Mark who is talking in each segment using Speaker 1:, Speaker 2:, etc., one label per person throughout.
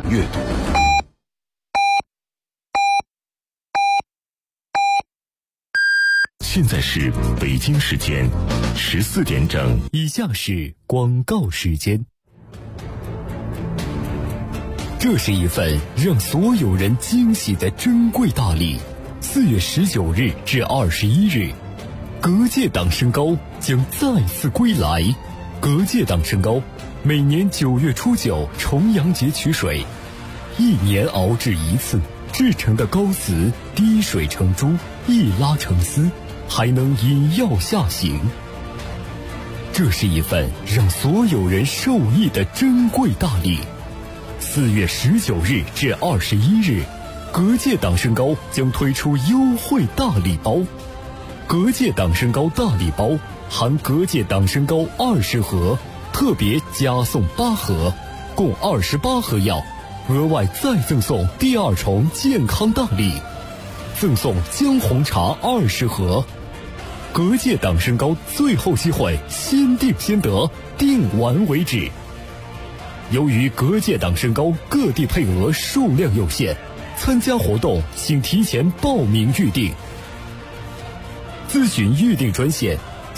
Speaker 1: 阅读。现在是北京时间14点整，
Speaker 2: 以下是广告时间。这是一份让所有人惊喜的珍贵大礼。4月19日至21日，隔界党身高将再次归来。隔界党身高每年9月初9重阳节取水，1年熬制一次，制成的膏瓷滴水成珠，一拉成丝，还能引药下行。这是一份让所有人受益的珍贵大礼。4月19日至21日，隔界党身高将推出优惠大礼包。隔界党身高大礼包含隔界党身高20盒，特别加送8盒，共28盒药，额外再赠送第2重健康大礼，赠送姜红茶20盒。隔界党身高最后机会，先定先得，定完为止。由于隔界党身高各地配额数量有限，参加活动请提前报名预定。咨询预订专线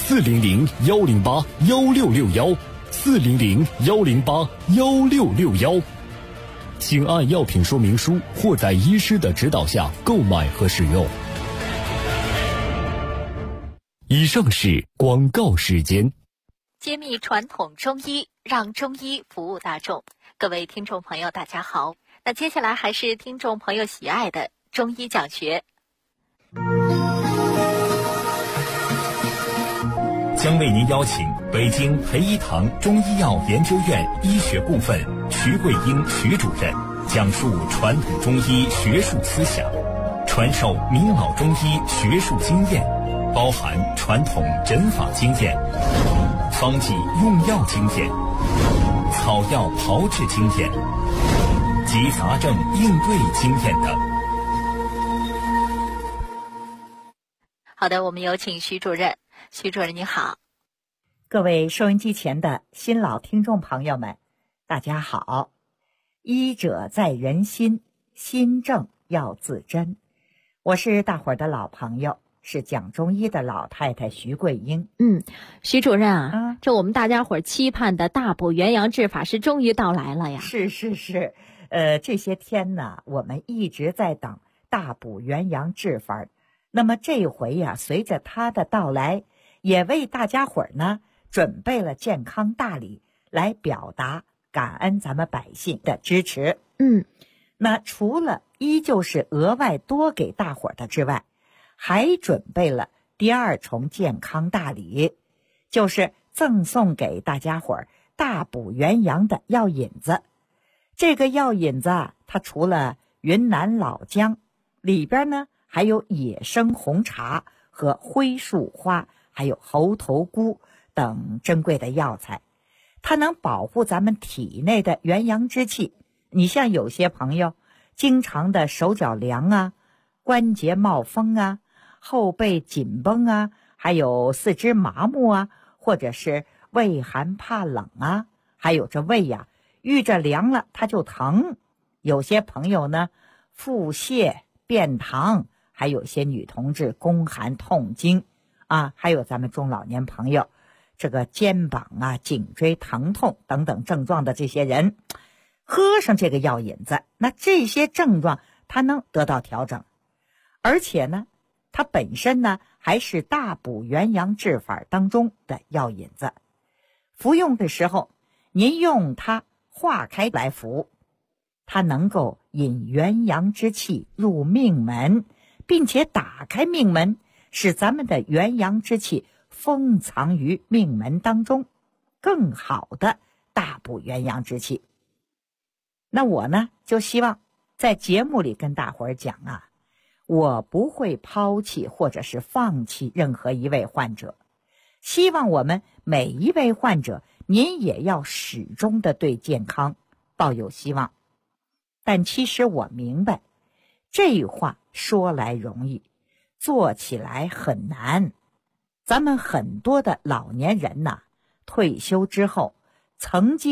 Speaker 2: 400-108-1661，400-108-1661，请按药品说明书或在医师的指导下购买和使用。以上是广告时间。
Speaker 3: 揭秘传统中医，让中医服务大众。各位听众朋友大家好，那接下来还是听众朋友喜爱的中医讲学。
Speaker 4: 将为您邀请北京培一堂中医药研究院医学部分徐桂英徐主任讲述传统中医学术思想，传授名老中医学术经验，包含传统诊法经验、方剂用药经验、草药炮制经验及杂症应对经验等。
Speaker 3: 好的，我们有请徐主任。徐主任你好。
Speaker 5: 各位收音机前的新老听众朋友们，大家好。医者在人心，心正要自珍。我是大伙儿的老朋友，是讲中医的老太太徐桂英。
Speaker 6: 徐主任啊，这我们大家伙儿期盼的大补元阳治法是终于到来了呀。
Speaker 5: 是，这些天呢，我们一直在等大补元阳治法。那么这回呀，随着它的到来，也为大家伙儿呢准备了健康大礼，来表达感恩咱们百姓的支持。那除了依旧是额外多给大伙儿的之外，还准备了第2重健康大礼，就是赠送给大家伙儿大补元阳的药引子。这个药引子啊，它除了云南老姜，里边呢还有野生红茶和灰树花，还有猴头菇等珍贵的药材，它能保护咱们体内的元阳之气。你像有些朋友经常的手脚凉啊，关节冒风啊，后背紧绷啊，还有四肢麻木啊，或者是畏寒怕冷啊，还有这胃呀，遇着凉了它就疼。有些朋友呢腹泻便溏，还有些女同志宫寒痛经啊，还有咱们中老年朋友这个肩膀啊颈椎疼痛等等症状的这些人，喝上这个药引子，那这些症状它能得到调整。而且呢，它本身呢还是大补元阳治法当中的药引子，服用的时候您用它化开来服，它能够引元阳之气入命门，并且打开命门，使咱们的元阳之气封藏于命门当中，更好的大补元阳之气。那我呢就希望在节目里跟大伙儿讲啊，我不会抛弃或者是放弃任何一位患者，希望我们每一位患者您也要始终的对健康抱有希望。但其实我明白，这话说来容易，做起来很难。咱们很多的老年人呐，退休之后曾经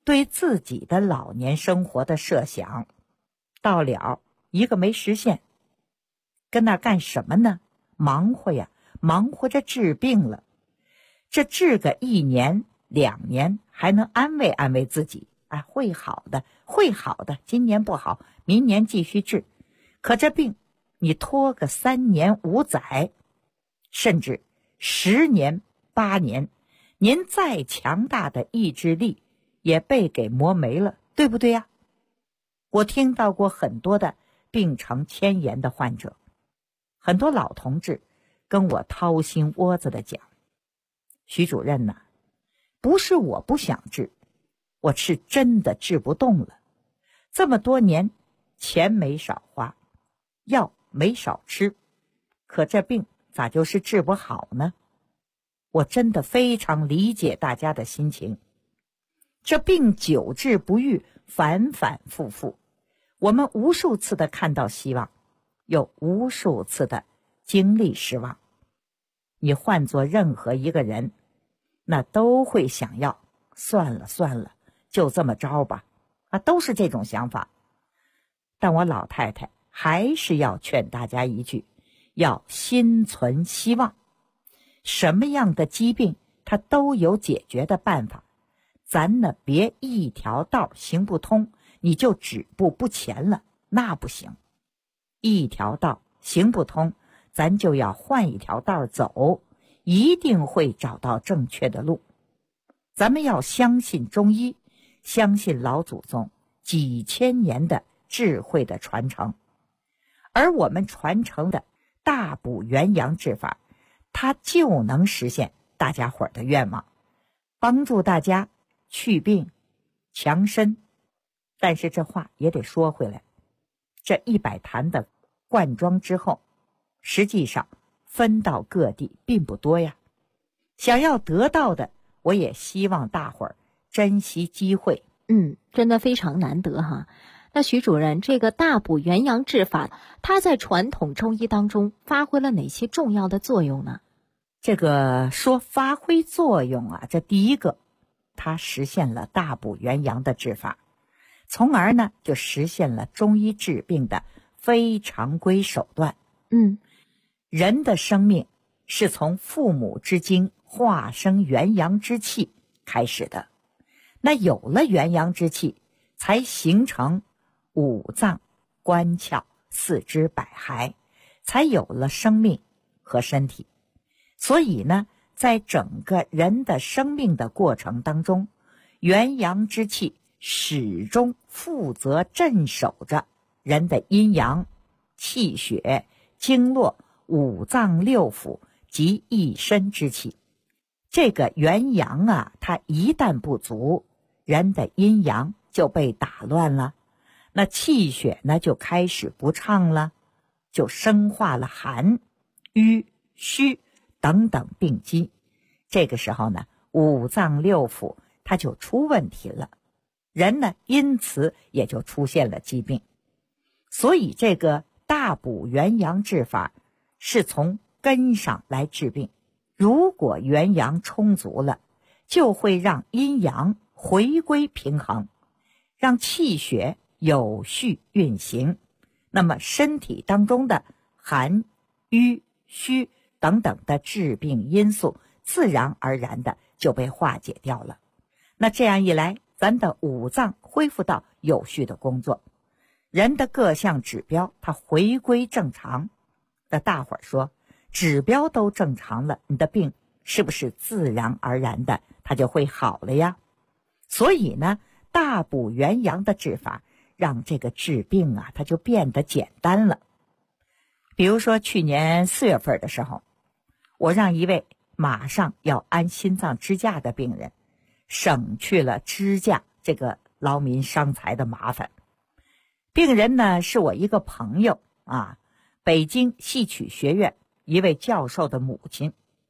Speaker 5: 对自己的老年生活的设想，到了一个没实现，跟那干什么呢？忙活呀，忙活着治病了。这治个1年2年还能安慰安慰自己，会好的，会好的，今年不好，明年继续治。可这病你拖个3年5载，甚至10年8年，您再强大的意志力也被给磨没了，对不对呀？我听到过很多的病程迁延的患者，很多老同志跟我掏心窝子的讲，徐主任呐，不是我不想治，我是真的治不动了。这么多年，钱没少花，药没少吃，可这病咋就是治不好呢？我真的非常理解大家的心情。这病久治不愈，反反复复，我们无数次的看到希望，又无数次的经历失望。你换做任何一个人，那都会想要算了算了，就这么着吧，都是这种想法。但我老太太还是要劝大家一句，要心存希望。什么样的疾病它都有解决的办法，咱呢别一条道行不通你就止步不前了，那不行。一条道行不通，咱就要换一条道走，一定会找到正确的路。咱们要相信中医，相信老祖宗几千年的智慧的传承。而我们传承的大补元阳治法，它就能实现大家伙的愿望，帮助大家去病强身。但是这话也得说回来，这100坛的灌装之后，实际上分到各地并不多呀。想要得到的，我也希望大伙儿珍惜机会。
Speaker 6: 真的非常难得哈。那徐主任，这个大补元阳治法，它在传统中医当中发挥了哪些重要的作用呢？
Speaker 5: 这个说发挥作用啊，这第一个，它实现了大补元阳的治法，从而呢就实现了中医治病的非常规手段。人的生命是从父母之精化生元阳之气开始的，那有了元阳之气，才形成五脏官窍四肢百骸，才有了生命和身体。所以呢，在整个人的生命的过程当中，元阳之气始终负责镇守着人的阴阳、气血、经络、五脏六腑及一身之气。这个元阳啊，它一旦不足，人的阴阳就被打乱了，那气血呢就开始不畅了，就生化了寒、瘀、虚等等病机。这个时候呢，五脏六腑它就出问题了，人呢因此也就出现了疾病。所以这个大补元阳治法是从根上来治病。如果元阳充足了，就会让阴阳回归平衡，让气血有序运行，那么身体当中的寒、瘀、虚等等的致病因素自然而然的就被化解掉了。那这样一来，咱的五脏恢复到有序的工作，人的各项指标它回归正常。那大伙儿说，指标都正常了，你的病是不是自然而然的它就会好了呀？所以呢，大补元阳的治法让这个治病啊，它就变得简单了。比如说去年4月份的时候，我让一位马上要安心脏支架的病人省去了支架这个劳民伤财的麻烦。病人呢是我一个朋友啊，北京戏曲学院一位教授的母亲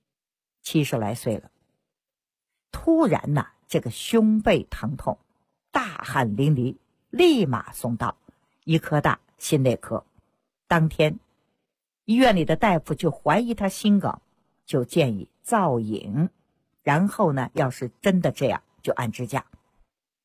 Speaker 5: ，70来岁了。突然呢，这个胸背疼痛，大汗淋漓，立马送到医科大心内科。当天医院里的大夫就怀疑他心梗，就建议造影，然后呢，要是真的这样就安支架。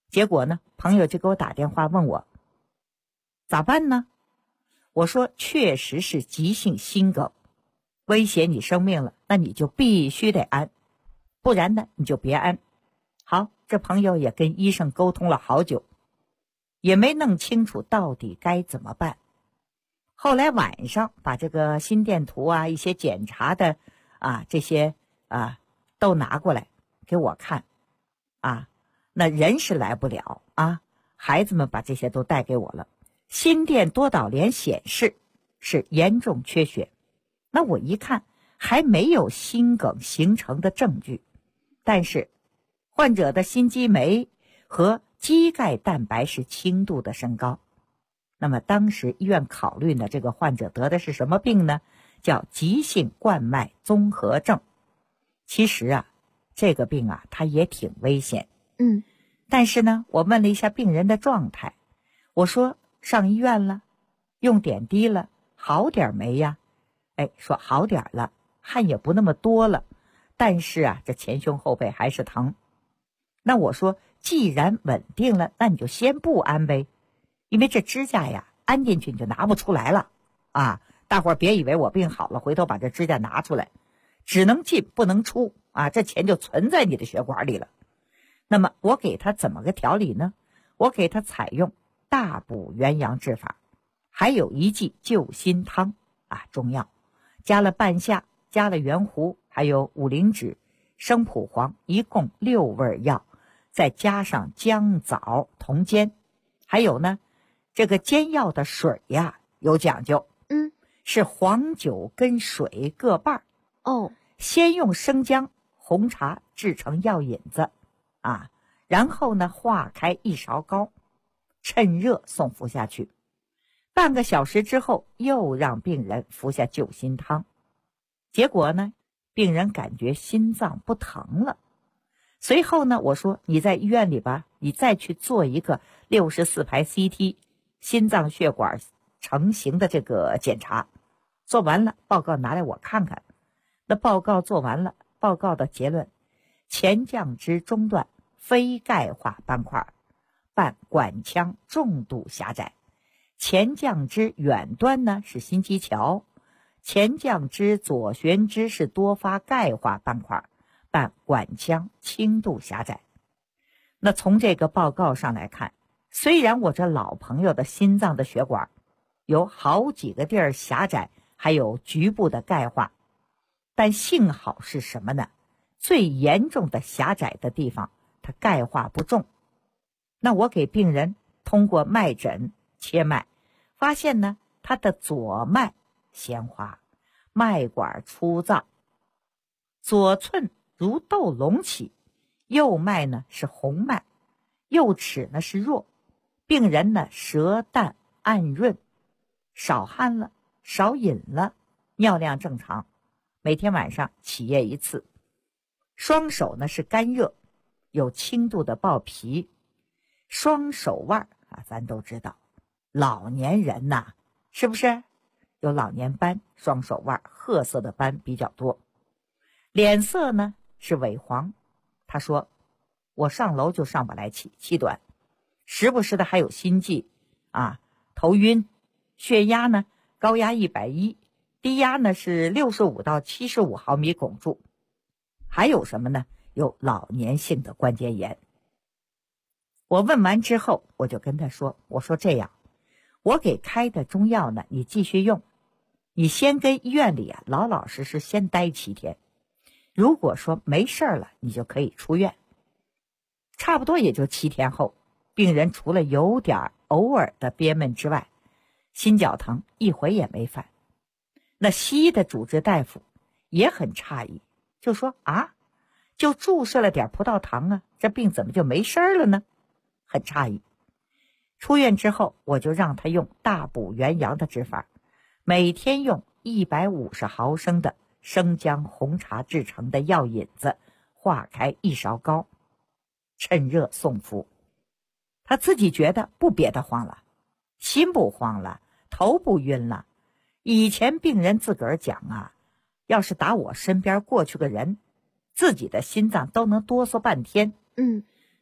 Speaker 5: 结果呢，朋友就给我打电话问我咋办呢？我说确实是急性心梗，威胁你生命了，那你就必须得安，不然呢你就别安。好，这朋友也跟医生沟通了好久，也没弄清楚到底该怎么办。后来晚上把这个心电图啊，一些检查的这些都拿过来给我看那人是来不了孩子们把这些都带给我了。心电多导联显示是严重缺血，那我一看还没有心梗形成的证据，但是患者的心肌酶和肌钙蛋白是轻度的升高。那么当时医院考虑呢，这个患者得的是什么病呢？叫急性冠脉综合症。其实这个病它也挺危险。但是呢，我问了一下病人的状态，我说上医院了，用点滴了，好点没呀？说好点了，汗也不那么多了，但是这前胸后背还是疼。那我说既然稳定了，那你就先不安呗，因为这支架安进去你就拿不出来了大伙儿别以为我病好了回头把这支架拿出来，只能进不能出这钱就存在你的血管里了。那么我给他怎么个调理呢？我给他采用大补元阳治法，还有一剂救心汤中药，加了半夏，加了圆胡，还有五灵脂、生蒲黄，一共6味药，再加上姜枣同煎。还有呢，这个煎药的水有讲究，是黄酒跟水各半先用生姜、红茶制成药引子然后呢化开1勺膏，趁热送服下去。半个小时之后又让病人服下救心汤。结果呢，病人感觉心脏不疼了。随后呢，我说你在医院里吧，你再去做一个64排 CT 心脏血管成型的这个检查。做完了报告拿来我看看。那报告做完了，报告的结论，前降支中段非钙化斑块，伴管腔重度狭窄，前降支远端呢是心肌桥，前降支左旋支是多发钙化斑块，伴管腔轻度狭窄。那从这个报告上来看，虽然我这老朋友的心脏的血管有好几个地儿狭窄，还有局部的钙化，但幸好是什么呢？最严重的狭窄的地方它钙化不重。那我给病人通过脉诊切脉，发现呢他的左脉鲜花，脉管粗糙，左寸如豆隆起，右脉呢是红脉，右齿呢是弱。病人呢舌淡暗润，少汗了，少饮了，尿量正常，每天晚上起夜1次。双手呢是干热，有轻度的暴脾。双手腕咱都知道，老年人是不是有老年斑，双手腕褐色的斑比较多。脸色呢是萎黄，他说我上楼就上不来气短，时不时的还有心悸头晕，血压呢高压110，低压呢是65到75毫米汞柱。还有什么呢？有老年性的关节炎。我问完之后，我就跟他说，我说这样，我给开的中药呢你继续用，你先跟医院里老老实实先待7天，如果说没事了，你就可以出院。差不多也就7天后，病人除了有点偶尔的憋闷之外，心绞疼一回也没犯。那西医的主治大夫也很诧异，就说就注射了点葡萄糖这病怎么就没事了呢？很诧异。出院之后，我就让他用大补元阳的治法，每天用150毫升的生姜红茶制成的药引子化开1勺膏，趁热送服。他自己觉得不憋得慌了，心不慌了，头不晕了。以前病人自个儿讲要是打我身边过去个人，自己的心脏都能哆嗦半天。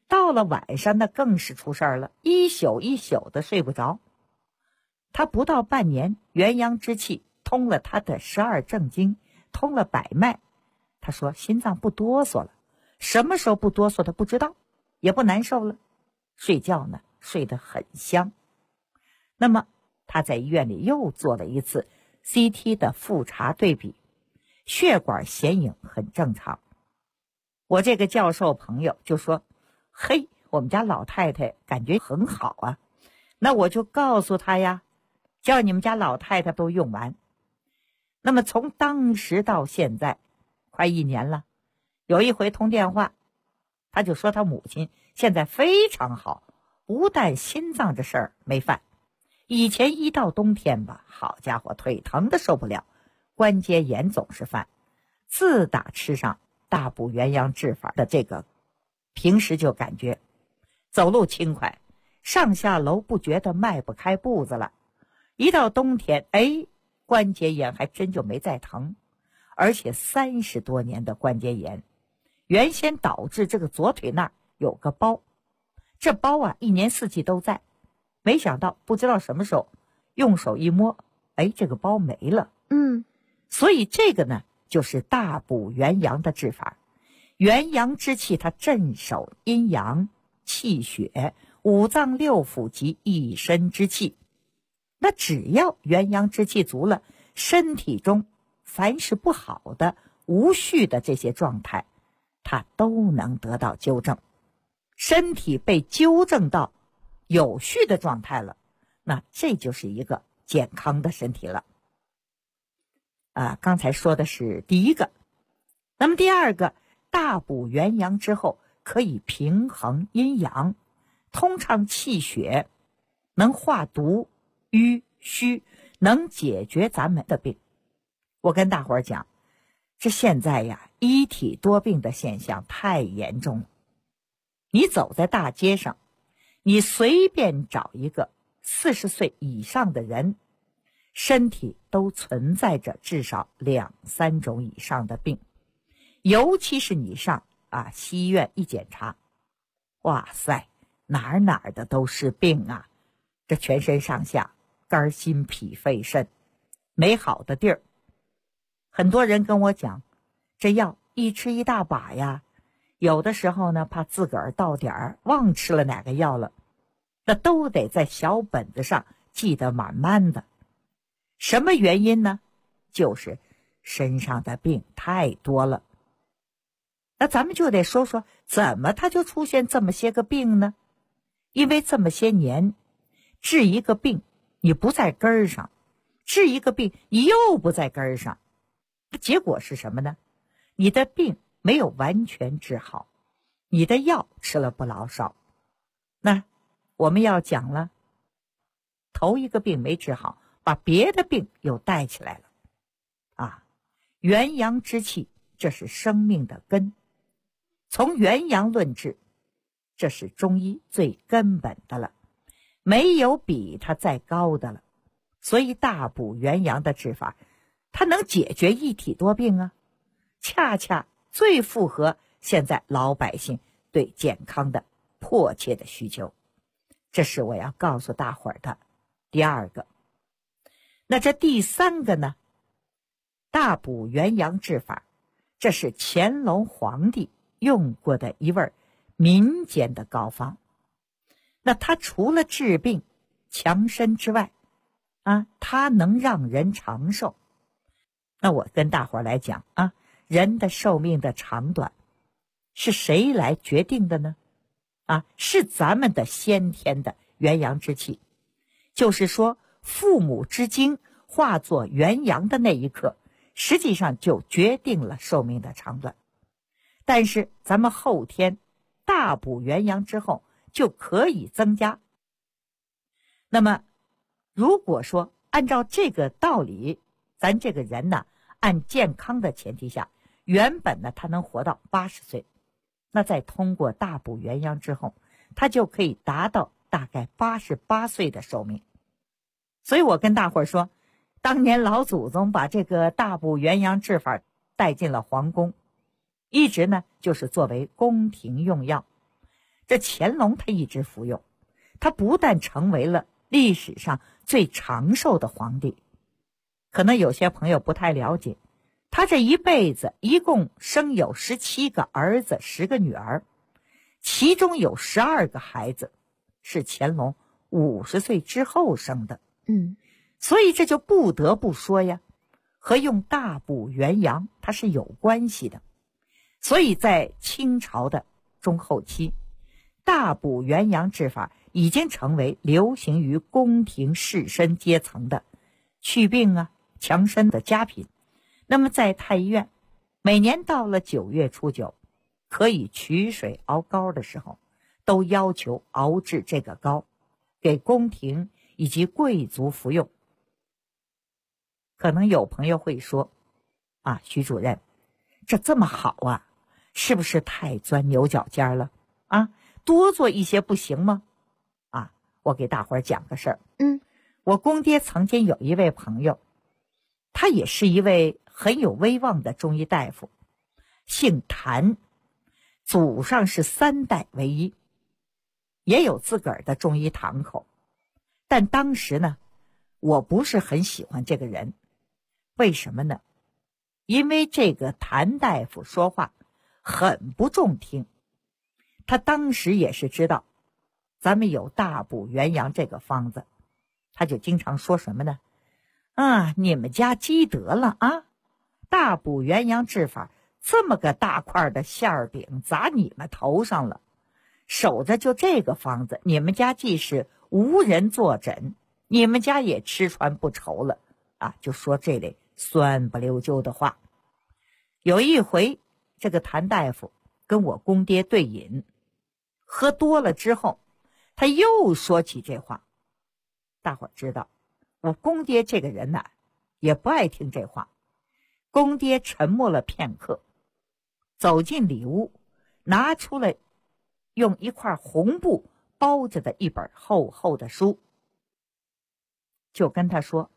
Speaker 5: 到了晚上那更是出事儿了，一宿一宿的睡不着。他不到半年，元阳之气通了他的12正经，通了百脉。他说心脏不哆嗦了，什么时候不哆嗦他不知道，也不难受了，睡觉呢睡得很香。那么他在医院里又做了一次 CT 的复查对比，血管显影很正常。我这个教授朋友就说，嘿，我们家老太太感觉很好啊。那我就告诉他呀，叫你们家老太太都用完。那么从当时到现在快1年了，有一回通电话，他就说他母亲现在非常好，不但心脏这事儿没犯，以前一到冬天吧，好家伙，腿疼的受不了，关节炎总是犯。自打吃上大补元阳治法的这个，平时就感觉走路轻快，上下楼不觉得迈不开步子了。一到冬天，关节炎还真就没再疼，而且30多年的关节炎，原先导致这个左腿那儿有个包，这包啊1年4季都在，没想到不知道什么时候用手一摸，这个包没了。所以这个呢就是大补元阳的治法。元阳之气它镇守阴阳气血5脏6腑及一身之气，那只要元阳之气足了，身体中凡是不好的无序的这些状态它都能得到纠正。身体被纠正到有序的状态了，那这就是一个健康的身体了。刚才说的是第一个。那么第二个，大补元阳之后可以平衡阴阳，通畅气血，能化毒瘀虚，能解决咱们的病。我跟大伙儿讲，这现在呀一体多病的现象太严重了。你走在大街上，你随便找一个40岁以上的人，身体都存在着至少2、3种以上的病。尤其是你上西医院一检查，哇塞，哪儿的都是病啊，这全身上下肝心脾肺肾没好的地儿。很多人跟我讲，这药一吃一大把呀，有的时候呢怕自个儿到点儿忘吃了哪个药了，那都得在小本子上记得满满的。什么原因呢？就是身上的病太多了。那咱们就得说说，怎么它就出现这么些个病呢？因为这么些年，治一个病你不在根儿上，治一个病你又不在根儿上，结果是什么呢？你的病没有完全治好，你的药吃了不老少。那我们要讲了，头一个病没治好，把别的病又带起来了。元阳之气，这是生命的根。从元阳论治，这是中医最根本的了，没有比它再高的了。所以大补元阳的治法，它能解决一体多病啊，恰恰最符合现在老百姓对健康的迫切的需求。这是我要告诉大伙儿的第二个。那这第三个呢？大补元阳治法，这是乾隆皇帝用过的一味民间的膏方。那它除了治病强身之外，它能让人长寿。那我跟大伙儿来讲人的寿命的长短是谁来决定的呢？是咱们的先天的元阳之气。就是说，父母之精化作元阳的那一刻，实际上就决定了寿命的长短。但是咱们后天大补元阳之后就可以增加。那么如果说按照这个道理，咱这个人呢，按健康的前提下，原本呢他能活到80岁，那再通过大补元阳之后，他就可以达到大概88岁的寿命。所以我跟大伙儿说，当年老祖宗把这个大补元阳治法带进了皇宫，一直呢就是作为宫廷用药。 这乾隆他一直服用，他不但成为了历史上最长寿的皇帝，可能有些朋友不太了解，他这一辈子一共生有17个儿子10个女儿，其中有12个孩子是乾隆50岁之后生的。所以这就不得不说呀，和用大补元阳它是有关系的。所以在清朝的中后期，大补元阳治法已经成为流行于宫廷士绅阶层的祛病啊、强身的佳品。那么在太医院，每年到了9月初9，可以取水熬膏的时候，都要求熬制这个膏，给宫廷以及贵族服用。可能有朋友会说啊，徐主任，这么好啊，是不是太钻牛角尖了啊？多做一些不行吗？啊，我给大伙儿讲个事儿。我公爹曾经有一位朋友，他也是一位很有威望的中医大夫，姓谭，祖上是3代为医，也有自个儿的中医堂口。但当时呢，我不是很喜欢这个人。为什么呢？因为这个谭大夫说话很不中听。他当时也是知道咱们有大补元阳这个方子，他就经常说什么呢？啊，你们家积德了啊！大补元阳治法这么个大块的馅饼砸你们头上了，守着就这个方子，你们家既是无人坐诊，你们家也吃穿不愁了啊！就说这类酸不溜秋的话。有一回，这个谭大夫跟我公爹对饮，喝多了之后，他又说起这话。大伙儿知道，我公爹这个人也不爱听这话。公爹沉默了片刻，走进里屋，拿出了用一块红布包着的一本厚厚的书，就跟他说：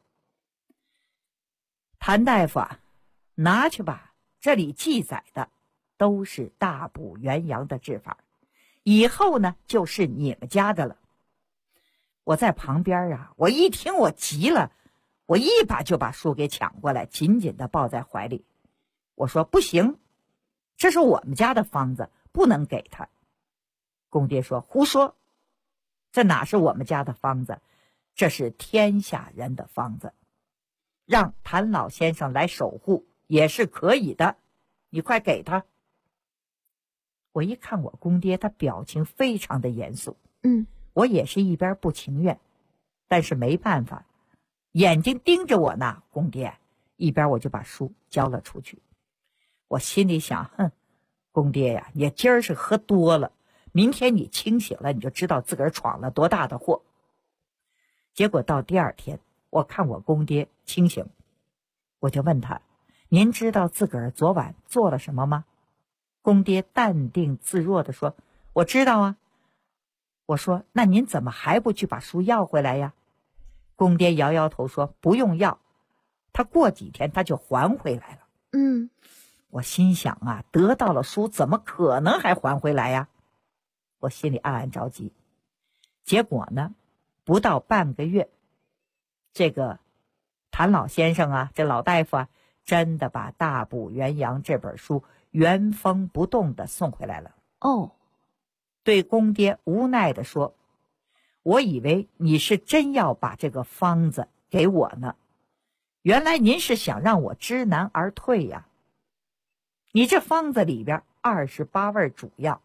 Speaker 5: 谭大夫啊，拿去吧，这里记载的都是大补元阳的治法，以后呢就是你们家的了。我在旁边啊，我一听我急了，我一把就把书给抢过来，紧紧地抱在怀里。我说不行，这是我们家的方子，不能给他。公爹说胡说，这哪是我们家的方子，这是天下人的方子，让谭老先生来守护也是可以的，你快给他。我一看我公爹，他表情非常的严肃。我也是一边不情愿，但是没办法，眼睛盯着我呢，公爹，一边我就把书交了出去。我心里想，公爹呀，你今儿是喝多了，明天你清醒了，你就知道自个儿闯了多大的祸。结果到第二天，我看我公爹清醒，我就问他，您知道自个儿昨晚做了什么吗？公爹淡定自若地说，我知道啊。我说，那您怎么还不去把书要回来呀？公爹摇摇头说，不用要，他过几天他就还回来了。我心想啊，得到了书怎么可能还还回来呀？我心里暗暗着急。结果呢，不到半个月，这个谭老先生啊，这老大夫啊，真的把大补元阳这本书原封不动的送回来了。对公爹无奈地说，我以为你是真要把这个方子给我呢，原来您是想让我知难而退呀。你这方子里边28味主药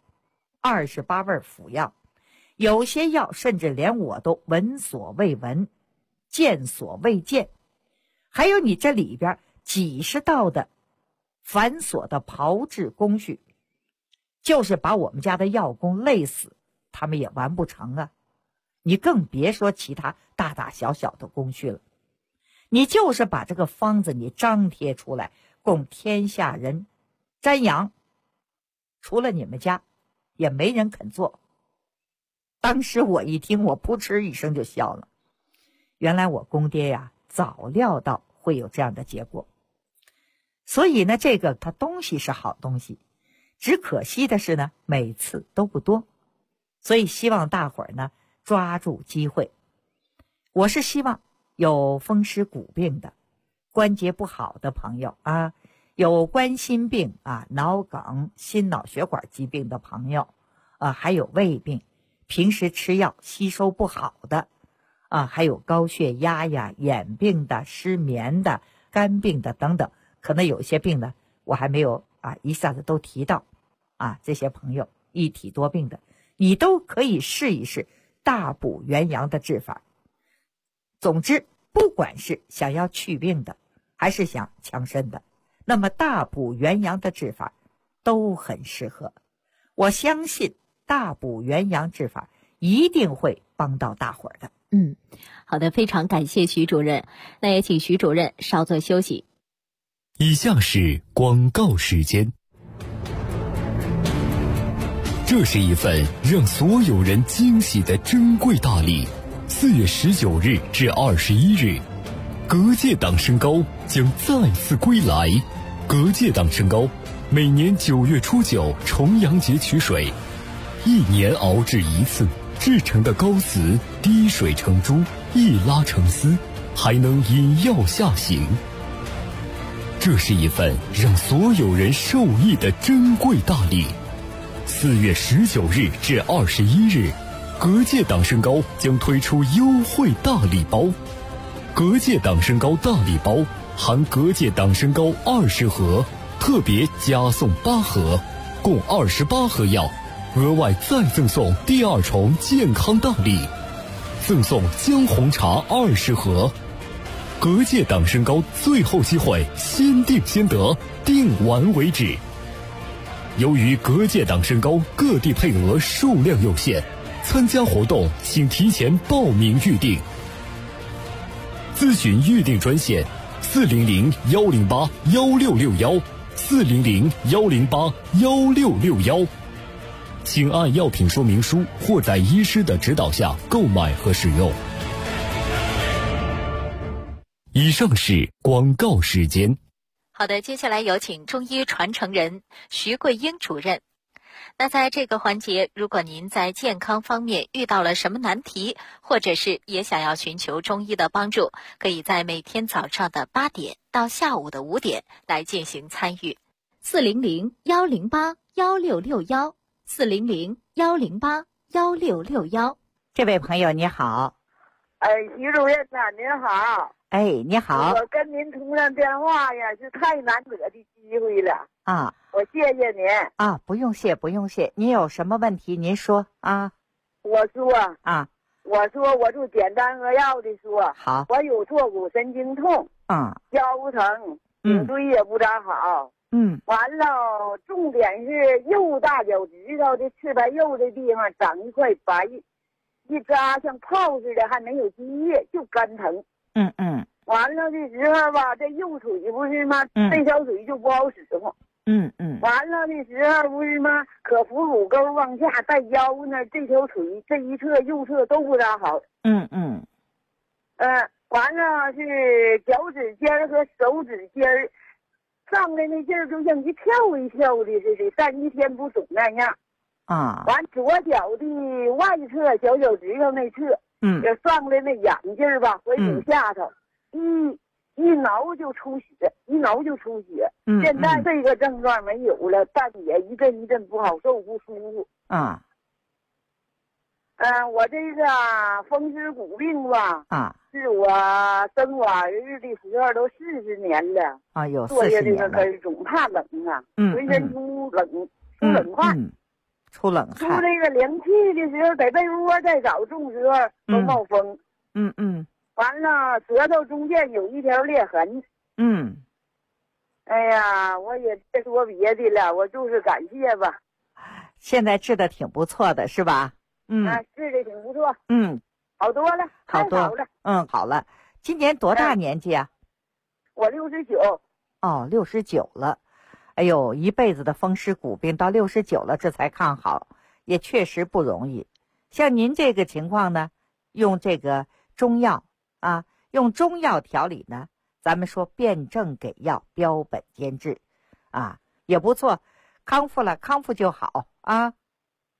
Speaker 5: ，28味辅药，有些药甚至连我都闻所未闻，见所未见，还有你这里边几十道的繁琐的炮制工序，就是把我们家的药工累死，他们也完不成啊。你更别说其他大大小小的工序了，你就是把这个方子你张贴出来，供天下人瞻仰，除了你们家也没人肯做。当时我一听，我扑哧一声就笑了。原来我公爹呀，早料到会有这样的结果。所以呢，这个它东西是好东西，只可惜的是呢，每次都不多。 所以希望大伙儿呢抓住机会。我是希望有风湿骨病的、关节不好的朋友啊，有冠心病啊、脑梗、心脑血管疾病的朋友啊，还有胃病，平时吃药吸收不好的啊，还有高血压呀、眼病的、失眠的、肝病的等等，可能有些病呢我还没有一下子都提到啊，这些朋友一体多病的，你都可以试一试大补元阳的治法。总之，不管是想要祛病的还是想强身的，那么大补元阳的治法都很适合。我相信大补元阳治法一定会帮到大伙儿的。
Speaker 6: 好的，非常感谢徐主任。那也请徐主任稍作休息。
Speaker 2: 以下是广告时间。这是一份让所有人惊喜的珍贵大礼。4月19日至21日，隔界党参膏将再次归来。隔界党参膏每年9月初9重阳节取水，1年熬制一次，制成的膏子滴水成珠，一拉成丝，还能引药下行。这是一份让所有人受益的珍贵大礼。4月19日至21日，隔界党参膏将推出优惠大礼包。隔界党参膏大礼包含隔界党参膏20盒，特别加送8盒，共28盒药，额外再赠送第2重健康大礼，赠送姜红茶20盒。隔界党参膏最后机会，先定先得，定完为止。由于隔界党参膏各地配额数量有限，参加活动请提前报名预定。咨询预订专线400-108-1661 400-108-1661，请按药品说明书或在医师的指导下购买和使用。以上是广告时间。
Speaker 3: 好的，接下来有请中医传承人徐桂英主任。那在这个环节，如果您在健康方面遇到了什么难题，或者是也想要寻求中医的帮助，可以在每天早上的8点到下午的5点来进行参与。
Speaker 6: 400-108-1661 400-108-1661。
Speaker 5: 这位朋友你好。
Speaker 7: 徐主任呐，您好。
Speaker 5: 你好。
Speaker 7: 我跟您通上电话呀，是太难得的机会了
Speaker 5: 啊！
Speaker 7: 我谢谢您
Speaker 5: 啊，不用谢，不用谢。您有什么问题您说啊？
Speaker 7: 我说我就简单扼要的说。
Speaker 5: 好。
Speaker 7: 我有坐骨神经痛，腰疼，颈椎也不咋好。完了，重点是右大脚趾头的赤白右的地方长一块白，一扎像泡似的，还没有积液，就干疼。完了的时候吧，这右腿不是吗？这条腿就不好使唤。完了的时候不是吗？可扶乳沟往下带腰呢，这条腿这一侧右侧都不咋好。完了是脚趾尖和手指尖上来那劲儿，就像一跳一跳的似的，但一天不肿那样。完左脚的外侧小脚趾头那侧，也上来那痒劲儿吧，回骨下头，一挠就出血，现在这个症状没有了，但也一阵一阵不好受，不舒服。我这个风湿骨病吧，是我生我儿子的时候都40年了。
Speaker 5: 有
Speaker 7: 坐
Speaker 5: 40年了。
Speaker 7: 下这个根儿总怕冷啊，浑身出冷汗。出这个凉气的时候，在被窝在早中时候都冒风。完了，舌头中间有一条裂痕。哎呀，我也别说别的了，我就是感谢吧。
Speaker 5: 现在治的挺不错的，是吧？
Speaker 7: 治的挺不错。好多了，
Speaker 5: 好多了。好了。今年多大年纪啊？
Speaker 7: 我69。
Speaker 5: 69了。哎呦，一辈子的风湿骨病到69了，这才看好，也确实不容易。像您这个情况呢，用这个中药用中药调理呢，咱们说辨证给药，标本兼治，也不错。康复了，康复就好啊。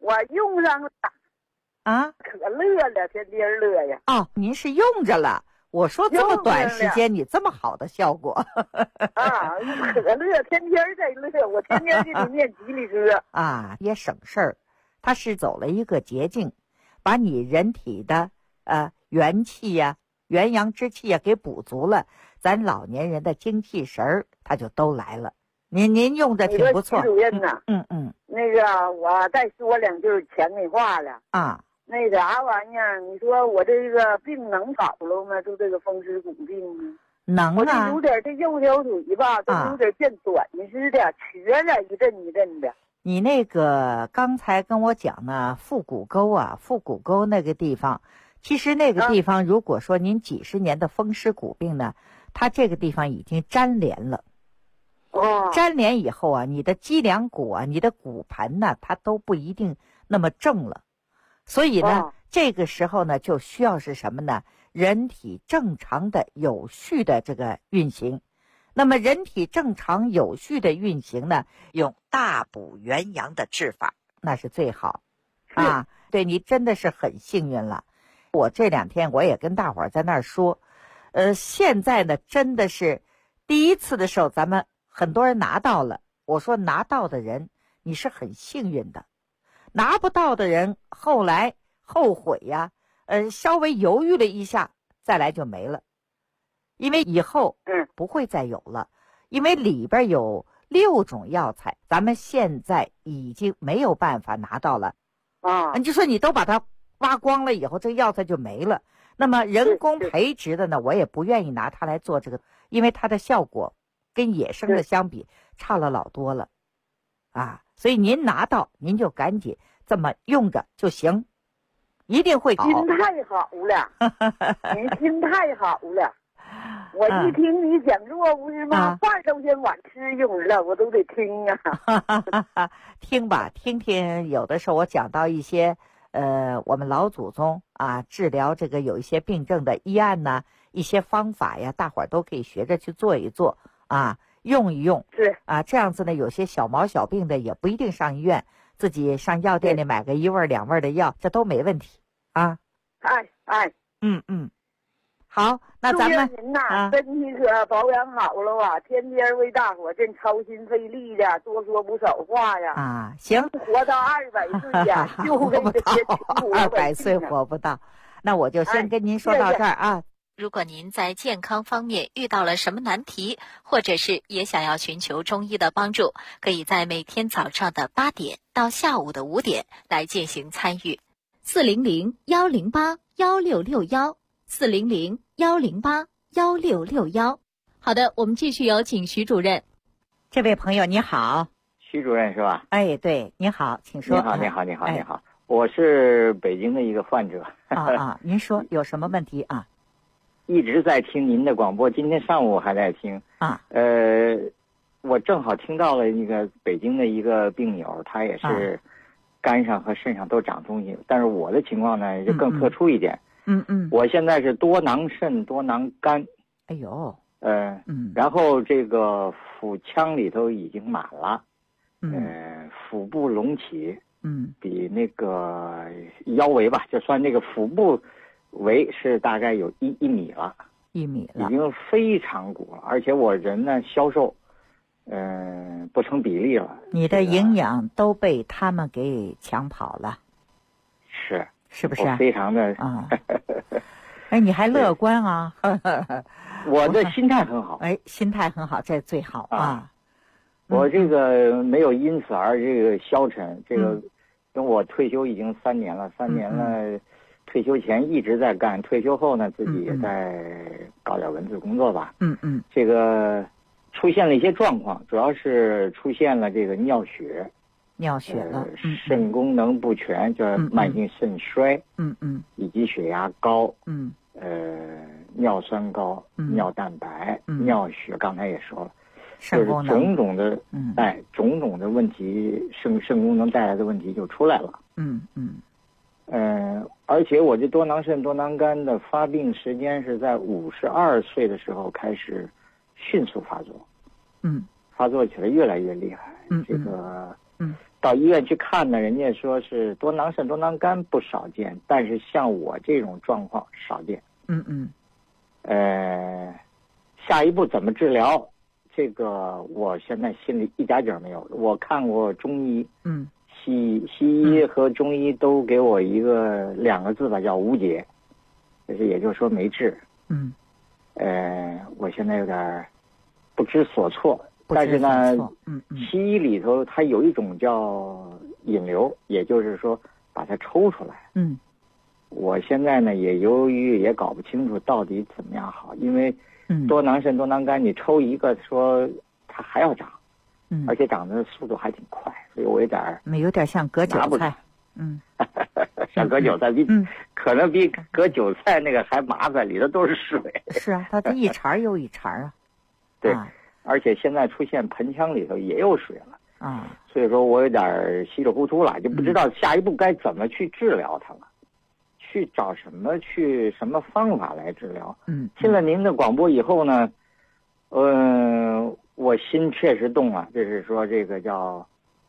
Speaker 7: 我用上了
Speaker 5: 啊，
Speaker 7: 可乐了，天天乐呀。
Speaker 5: 哦，您是用着了。我说这么短时间你这么好的效果
Speaker 7: 啊，可乐天天在乐，我天天给你念吉利歌
Speaker 5: 啊，也省事儿。他是走了一个捷径，把你人体的元气呀、元阳之气呀给补足了，咱老年人的精气神儿他就都来了。您用着挺不错。
Speaker 7: 徐主任呐，那个我再说两句前面话了
Speaker 5: 啊。
Speaker 7: 那啥玩意儿，你说我这个病能好了吗？就这个风湿骨病呢？
Speaker 5: 能啊。
Speaker 7: 我这有点这右条腿吧，都有点变短似的，瘸了一阵一阵的。
Speaker 5: 你那个刚才跟我讲呢，腹股沟啊，腹股沟那个地方，其实那个地方如果说您几十年的风湿骨病呢，它这个地方已经粘连了。粘连以后啊，你的脊梁骨啊，你的骨盆呢，它都不一定那么正了。所以呢，这个时候呢，就需要是什么呢？人体正常的、有序的这个运行。那么，人体正常有序的运行呢，用大补元阳的治法，那是最好啊。对，你真的是很幸运了。我这2天我也跟大伙儿在那儿说，现在呢，真的是第一次的时候，咱们很多人拿到了。我说拿到的人，你是很幸运的。拿不到的人后来后悔呀，稍微犹豫了一下，再来就没了，因为以后不会再有了，因为里边有6种药材，咱们现在已经没有办法拿到了啊。你就说你都把它挖光了以后，这个药材就没了。那么人工培植的呢，我也不愿意拿它来做这个，因为它的效果跟野生的相比差了老多了啊。所以您拿到您就赶紧这么用着就行，一定会好。
Speaker 7: 心太好了您心太好了。我一听你讲座不是吗，饭都先晚吃一会儿了，我都得听啊
Speaker 5: 听吧，听听。有的时候我讲到一些我们老祖宗啊治疗这个有一些病症的医案呢，一些方法呀，大伙儿都可以学着去做一做啊，用一用。
Speaker 7: 是啊，
Speaker 5: 这样子呢，有些小毛小病的也不一定上医院，自己上药店里买个1味2味的药，这都没问题啊。好，那咱们
Speaker 7: 您呐，身体可保养好了吧？天天为大伙真操心费力的，多说不少话呀。
Speaker 5: 啊，行，
Speaker 7: 活到200岁呀，就为这些
Speaker 5: 200岁活不到。那我就先跟您说到这儿啊。
Speaker 3: 如果您在健康方面遇到了什么难题，或者是也想要寻求中医的帮助，可以在每天早上的8点到下午的5点来进行参与。
Speaker 6: 400-108-1661，400-108-1661。好的，我们继续有请徐主任。
Speaker 5: 这位朋友你好。
Speaker 8: 徐主任是吧？
Speaker 5: 哎，对，你好，请说。
Speaker 8: 你好，我是北京的一个患者。
Speaker 5: 您说有什么问题啊？
Speaker 8: 一直在听您的广播，今天上午还在听
Speaker 5: 啊。
Speaker 8: 我正好听到了那个北京的一个病友，他也是肝上和肾上都长东西，但是我的情况呢就更特殊一点。我现在是多囊肾、多囊肝。
Speaker 5: 哎呦。
Speaker 8: 然后这个腹腔里头已经满了。腹部隆起。比那个腰围吧，就算那个腹部围是大概有1米了
Speaker 5: ，1米了，
Speaker 8: 已经非常鼓了。而且我人呢消瘦，不成比例了。
Speaker 5: 你的营养都被他们给抢跑了，是不是？
Speaker 8: 我非常的
Speaker 5: 哎，你还乐观啊？
Speaker 8: 我的心态很好。
Speaker 5: 哎，心态很好，这最好啊。
Speaker 8: 我这个没有因此而这个消沉，这个跟我退休已经3年了，3年了，退休前一直在干，退休后呢自己也在搞点文字工作吧。这个出现了一些状况，主要是出现了这个尿血
Speaker 5: 了，
Speaker 8: 肾功能不全，叫慢性肾衰，以及血压高，尿酸高，尿蛋白，尿血，刚才也说了。就是种种的，种种的问题，肾功能带来的问题就出来了。而且我这多囊肾、多囊肝的发病时间是在52岁的时候开始迅速发作，发作起来越来越厉害。 到医院去看呢，人家说是多囊肾、多囊肝不少见，但是像我这种状况少见。下一步怎么治疗？这个我现在心里一点底儿没有。我看过中医，西医和中医都给我2个字吧，叫无解，就是也就是说没治。我现在有点不知所措。但是呢，西医里头它有一种叫引流，也就是说把它抽出来。我现在呢也犹豫，也搞不清楚到底怎么样好，因为多囊肾、多囊肝你抽一个，说它还要长，而且长的速度还挺快，所以我有点
Speaker 5: 像割韭菜。
Speaker 8: 像割韭菜可能比割韭菜那个还麻烦，里头都是水。
Speaker 5: 是啊，它这一茬又一茬啊。
Speaker 8: 对。而且现在出现盆腔里头也有水了所以说我有点稀里糊涂了，就不知道下一步该怎么去治疗它了，去找什么方法来治疗。听了您的广播以后呢，我心确实动了，就是说这个叫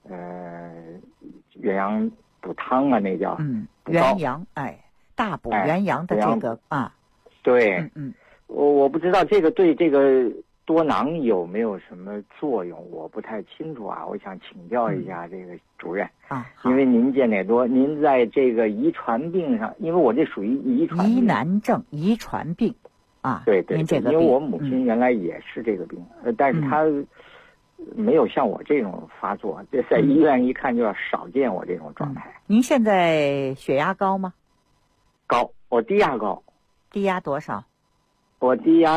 Speaker 8: 元阳补汤啊，那叫
Speaker 5: 元阳，大补元阳的这个
Speaker 8: 对，我不知道这个对这个多囊有没有什么作用，我不太清楚啊。我想请教一下这个主任因为您见得多，您在这个遗传病上，因为我这属于遗
Speaker 5: 难症、遗传病
Speaker 8: 对，
Speaker 5: 您这个病，
Speaker 8: 因为我母亲原来也是这个病，但是她没有像我这种发作，这在医院一看就要少见我这种状态。
Speaker 5: 您现在血压高吗？
Speaker 8: 高，我低压高。
Speaker 5: 低压多少？
Speaker 8: 我低压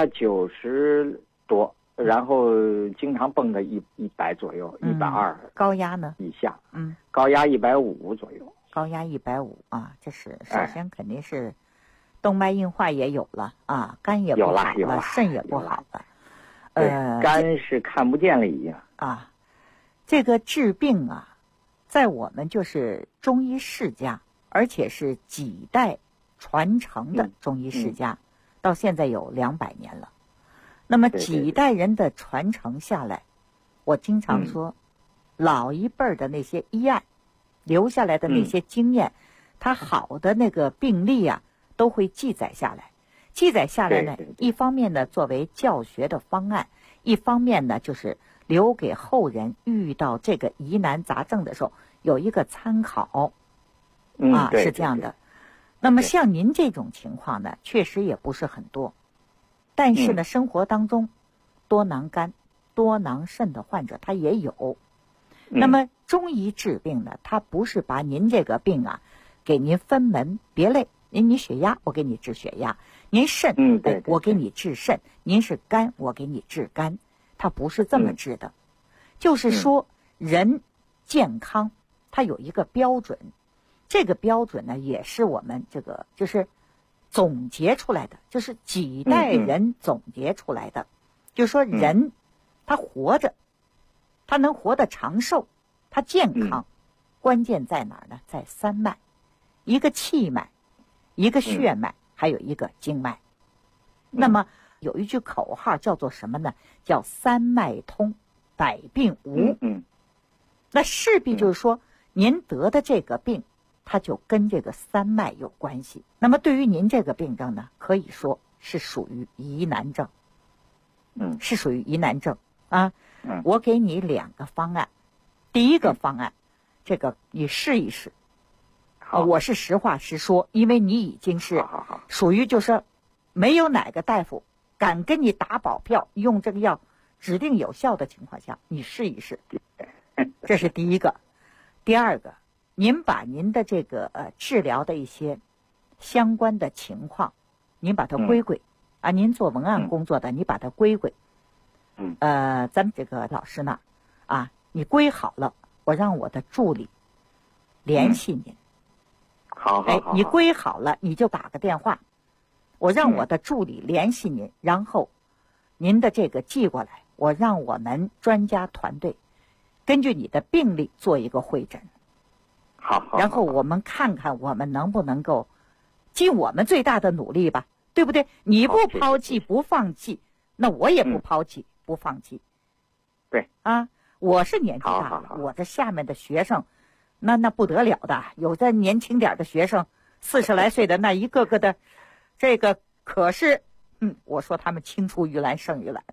Speaker 8: 90多，然后经常蹦到100左右，120。
Speaker 5: 高压呢？
Speaker 8: 以下。高压150左右。
Speaker 5: 高压150这是首先肯定是动脉硬化也有了肝也不好了，肾也不好了。
Speaker 8: 肝是看不见了已经。
Speaker 5: 这个治病在我们就是中医世家，而且是几代传承的中医世家，到现在有200年了。那么几代人的传承下来，我经常说，老一辈的那些医案留下来的那些经验，它好的那个病例都会记载下来。记载下来呢，一方面呢作为教学的方案，一方面呢就是留给后人遇到这个疑难杂症的时候有一个参考。是这样的。那么像您这种情况呢，确实也不是很多。但是呢，生活当中多囊肝、多囊肾的患者他也有。那么中医治病呢，他不是把您这个病给您分门别类。您血压，我给你治血压；您肾，我给你治肾；您是肝，我给你治肝。他不是这么治的，就是说人健康，他有一个标准。这个标准呢，也是我们这个就是总结出来的，就是几代人总结出来的。就是说人他活着，他能活得长寿，他健康，关键在哪儿呢？在3脉，一个气脉，一个血脉，还有一个经脉。那么有一句口号叫做什么呢？叫3脉通，百病无。那势必就是说您得的这个病，它就跟这个3脉有关系。那么对于您这个病症呢，可以说是属于疑难症。是属于疑难症我给你2个方案。第一个方案，这个你试一试。我是实话实说，因为你已经是属于就是没有哪个大夫敢跟你打保票用这个药指定有效的情况下，你试一试。这是第一个。第二个，您把您的这个治疗的一些相关的情况，您把它归轨您做文案工作的，你把它归轨。咱们这个老师呢你归好了，我让我的助理联系您。
Speaker 8: 好，
Speaker 5: 你归好了，你就打个电话，我让我的助理联系您，然后您的这个寄过来，我让我们专家团队根据你的病例做一个会诊。然后我们看看我们能不能够尽我们最大的努力吧，对不对？你不抛弃不放弃，那我也不抛弃不放弃。
Speaker 8: 对
Speaker 5: 我是年纪大了，我这下面的学生，那不得了的，有的年轻点的学生，40来岁的那一个个的，这个可是，我说他们青出于蓝胜于蓝。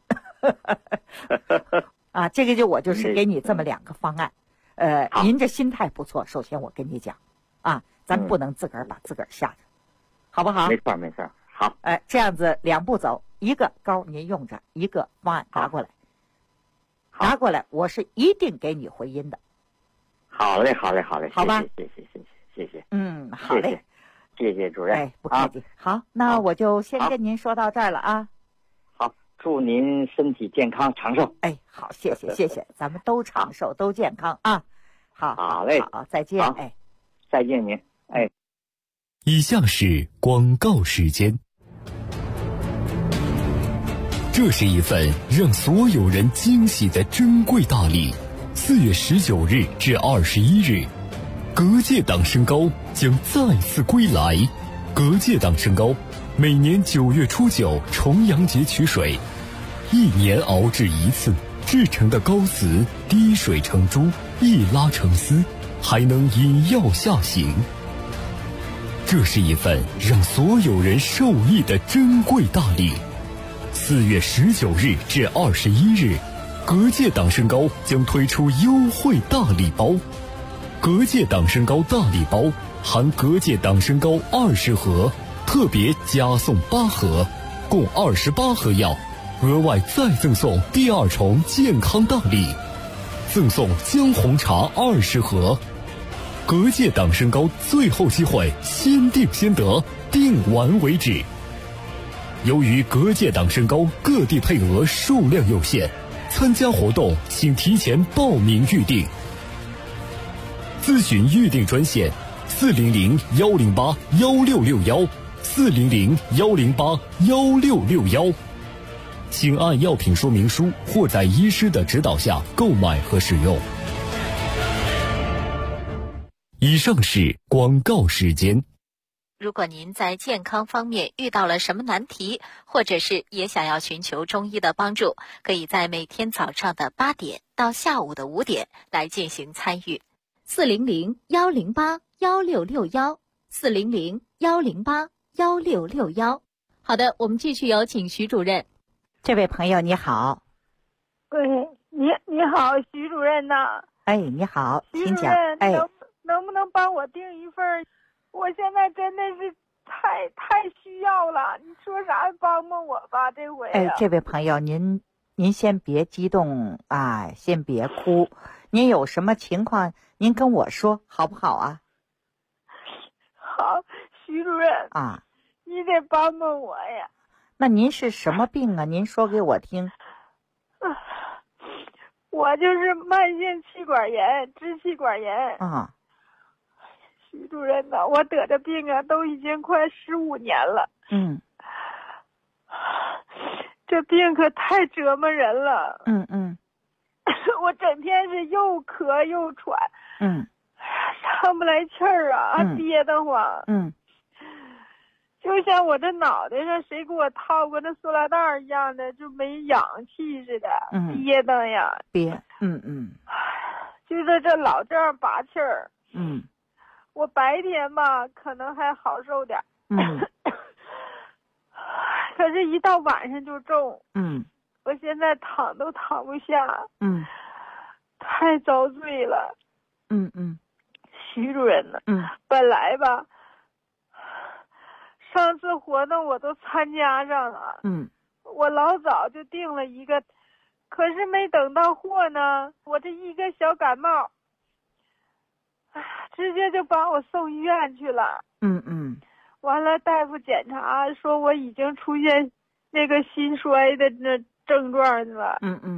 Speaker 5: 啊，这个我就是给你这么2个方案。您这心态不错，首先我跟你讲，啊，咱不能自个儿把自个儿吓着，好不好？
Speaker 8: 没错没错，好。
Speaker 5: 这样子2步走，一个膏您用着，一个方案拿过来。拿过来，我是一定给你回音的。
Speaker 8: 好嘞，好嘞，好嘞，
Speaker 5: 好吧，
Speaker 8: 谢谢。
Speaker 5: 好嘞，
Speaker 8: 谢谢主任。
Speaker 5: 不客气。好，那我就先跟您说到这儿了啊。
Speaker 8: 好，祝您身体健康长寿。
Speaker 5: 好，谢谢，咱们都长寿，都健康啊。好嘞，好，再见。
Speaker 8: 再见您。
Speaker 2: 以下是广告时间。这是一份让所有人惊喜的珍贵大礼。4月19日至21日，隔界党参膏将再次归来。隔界党参膏每年9月初9重阳节取水，1年熬制一次，制成的膏子滴水成珠，一拉成丝，还能引药下行。这是一份让所有人受益的珍贵大礼。4月19日至21日，隔界党参膏将推出优惠大礼包。隔界党参膏大礼包含隔界党参膏20盒，特别加送8盒，共28盒药，额外再赠送第2重健康大礼，赠送姜红茶20盒。隔界党参膏最后机会，先订先得，订完为止。由于隔界党参膏各地配额数量有限，参加活动请提前报名预订。咨询预订专线400-108-1661，400-108-1661，请按药品说明书或在医师的指导下购买和使用。以上是广告时间。
Speaker 3: 如果您在健康方面遇到了什么难题，或者是也想要寻求中医的帮助，可以在每天早上的8点到下午的5点来进行参与。
Speaker 6: 400-108-1661，400-108-1661。好的，我们继续有请徐主任。
Speaker 5: 这位朋友你好。
Speaker 9: 你好，徐主任呐。
Speaker 5: 你好，请讲。
Speaker 9: 能不能帮我订一份？我现在真的是太需要了，你说啥帮帮我吧，这回。
Speaker 5: 这位朋友，您先别激动啊，先别哭，您有什么情况您跟我说好不好啊？
Speaker 9: 好，徐主任
Speaker 5: 啊，
Speaker 9: 你得帮帮我呀。
Speaker 5: 那您是什么病啊？您说给我听。
Speaker 9: 我就是慢性气管炎、支气管炎。徐主任呐，我得这病啊，都已经快15年了。这病可太折磨人了。我整天是又咳又喘。上不来气儿啊，憋得慌。就像我这脑袋上谁给我套过那塑料袋一样的，就没氧气似的，憋得呀。就是这老这样拔气儿。我白天吧可能还好受点，可是一到晚上就重。我现在躺都躺不下。太遭罪了。徐主任呢？本来吧，上次活动我都参加上了。我老早就订了一个，可是没等到货呢，我这一个小感冒。直接就把我送医院去了。完了，大夫检查说我已经出现那个心衰的那症状了。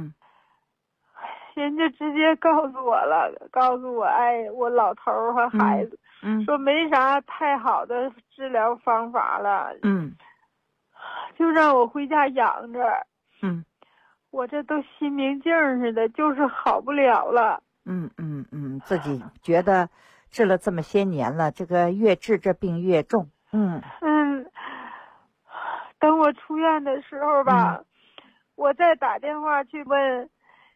Speaker 9: 人家直接告诉我了，我老头儿和孩子，说没啥太好的治疗方法了。就让我回家养着。我这都心明镜似的，就是好不了了。
Speaker 5: 自己觉得治了这么些年了，这个越治这病越重。等我出院的时候吧，我再打电话去问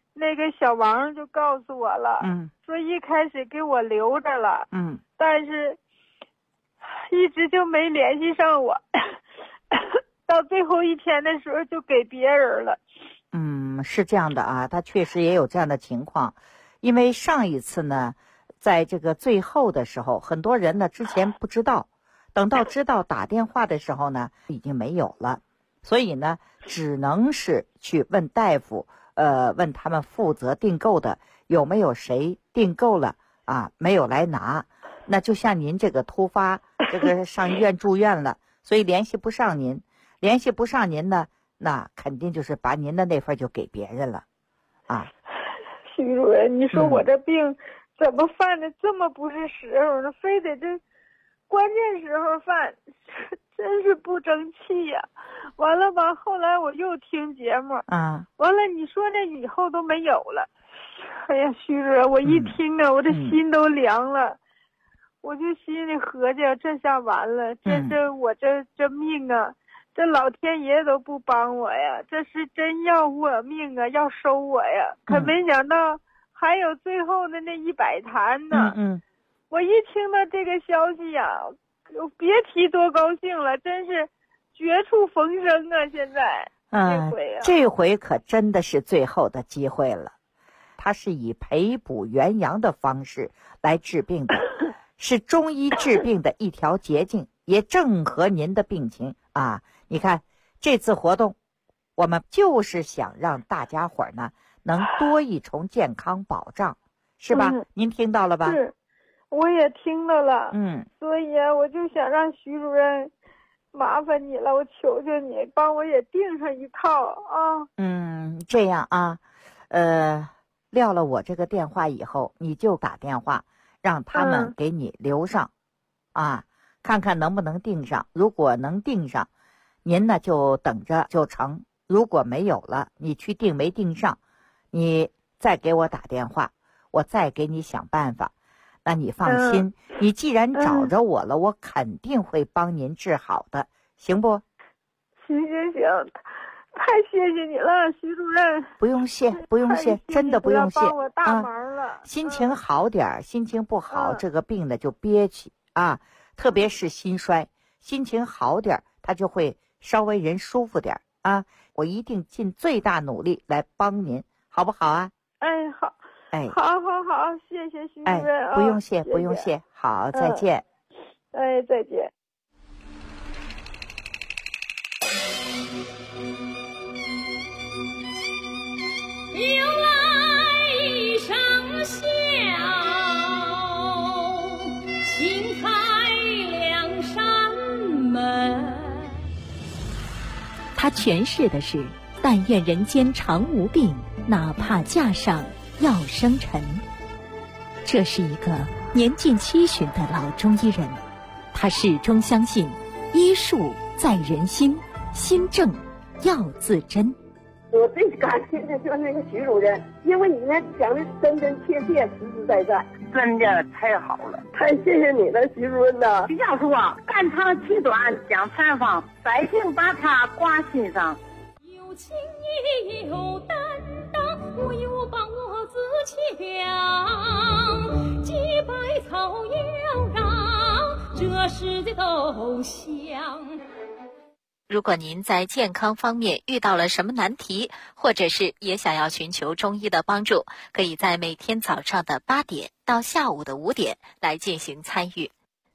Speaker 9: 那个小王就告诉我了，说一开始给我留着了，但是一直就没联系上我，到最后一天的时候就给别人了。
Speaker 5: 是这样的啊，他确实也有这样的情况，因为上一次呢，在这个最后的时候，很多人呢之前不知道，等到知道打电话的时候呢，已经没有了，所以呢，只能是去问大夫，问他们负责订购的有没有谁订购了啊，没有来拿。那就像您这个突发，这个上医院住院了，所以联系不上您呢，那肯定就是把您的那份就给别人了，啊。
Speaker 9: 徐主任，你说我这病怎么犯的这么不是时候呢？非得这关键时候犯，真是不争气呀！完了吧，后来我又听节目，完了你说这以后都没有了。哎呀，徐主任，我一听啊，我这心都凉了。我就心里合计，这下完了，我这命啊，这老天爷都不帮我呀，这是真要我命啊，要收我呀！可没想到还有最后的那100坛呢。我一听到这个消息呀，别提多高兴了，真是绝处逢生啊！现在
Speaker 5: 这回可真的是最后的机会了。他是以培补元阳的方式来治病的。是中医治病的一条捷径，也正合您的病情啊！你看这次活动，我们就是想让大家伙儿呢能多一重健康保障，是吧？您听到了吧？
Speaker 9: 是，我也听到了。所以啊，我就想让徐主任麻烦你了，我求求你帮我也订上一套啊。
Speaker 5: 这样啊，撂了我这个电话以后，你就打电话。让他们给你留上，看看能不能订上。如果能订上，您呢就等着就成；如果没有了，你去订没订上，你再给我打电话，我再给你想办法。那你放心，你既然找着我了，我肯定会帮您治好的，行不？
Speaker 9: 行，太谢谢你了，徐主任。
Speaker 5: 不用谢，真的不用谢。
Speaker 9: 帮我大忙了。
Speaker 5: 心情好点，心情不好，这个病呢就憋屈啊。特别是心衰，心情好点，他就会稍微人舒服点啊。我一定尽最大努力来帮您，好不好啊？
Speaker 9: 好。好，谢谢徐主任。
Speaker 5: 不用谢，好，再见。
Speaker 9: 再见。
Speaker 10: 迎来一声笑，轻开两扇门。
Speaker 6: 他诠释的是但愿人间常无病，哪怕架上要生尘。这是一个年近70的老中医人，他始终相信医术在人心，心正要自珍。
Speaker 7: 我最感谢的就是那个徐主任，因为你那讲的真真切切，实实在在，
Speaker 8: 真的太好了，
Speaker 7: 太谢谢你了，徐主任呐！
Speaker 11: 徐教授啊，肝肠气短讲参方，百姓把它挂心上。
Speaker 10: 有情也有担当，我有把我自强，几百草要让这世界都香。
Speaker 3: 如果您在健康方面遇到了什么难题，或者是也想要寻求中医的帮助，可以在每天早上的8点到下午的5点来进行参与。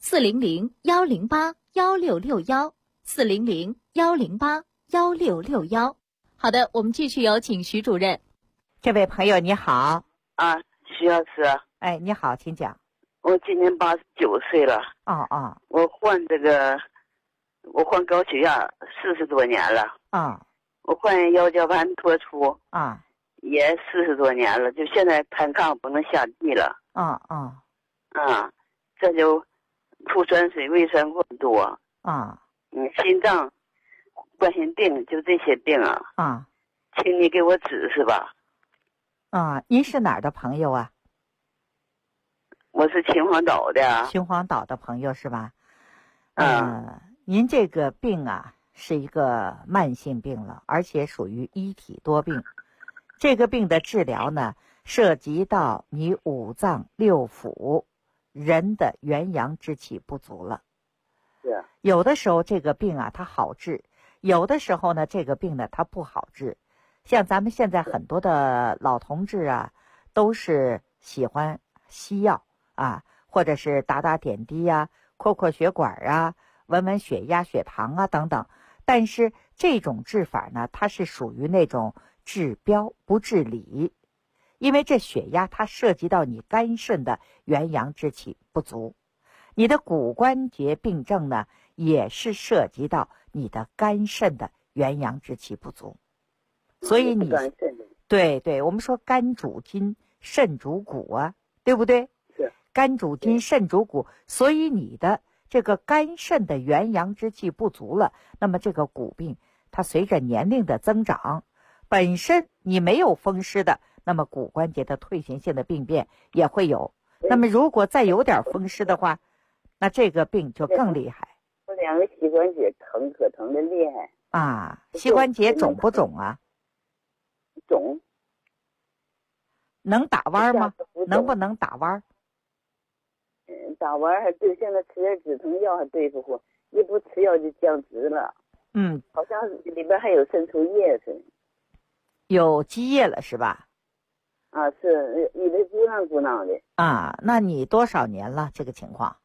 Speaker 6: 400-108-1661，400-108-1661。好的，我们继续有请徐主任。
Speaker 5: 这位朋友你好。
Speaker 12: 徐老师。
Speaker 5: 你好，请讲。
Speaker 12: 我今年89岁了。我患高血压40多年了。我患腰间盘突出也40多年了，就现在攀炕不能下地了。这就吐酸水、胃酸过多。心脏、冠心病，就这些病请你给我指示吧。
Speaker 5: 您是哪儿的朋友啊？
Speaker 12: 我是秦皇岛的。
Speaker 5: 秦皇岛的朋友是吧？您这个病是一个慢性病了，而且属于一体多病。 这个病的治疗呢，涉及到你五脏六腑，人的元阳之气不足了。
Speaker 12: 是。
Speaker 5: 有的时候这个病啊，它好治；有的时候呢，这个病呢，它不好治。像咱们现在很多的老同志啊，都是喜欢西药啊，或者是打打点滴啊，扩血管啊，闻血压、血糖啊等等。但是这种治法呢，它是属于那种治标不治理，因为这血压它涉及到你肝肾的元阳之气不足，你的骨关节病症呢，也是涉及到你的肝肾的元阳之气不足。所以你对，我们说肝主筋，肾主骨啊，对不对？
Speaker 12: 是。
Speaker 5: 肝主筋，肾主骨，所以你的这个肝肾的元阳之气不足了，那么这个骨病它随着年龄的增长，本身你没有风湿的，那么骨关节的退行性的病变也会有。那么如果再有点风湿的话，那这个病就更厉害。
Speaker 12: 我两个膝关节疼，可疼的厉害
Speaker 5: 啊！膝关节肿不肿啊？
Speaker 12: 肿。
Speaker 5: 能打弯吗？能不能打弯？
Speaker 12: 打弯还对，现在吃点止疼药还对付活，一不吃药就降脂了。好像里边还有渗出液似的。
Speaker 5: 有积液了是吧？
Speaker 12: 啊，是，你的鼓囊鼓囊的。
Speaker 5: 啊，那你多少年了这个情况？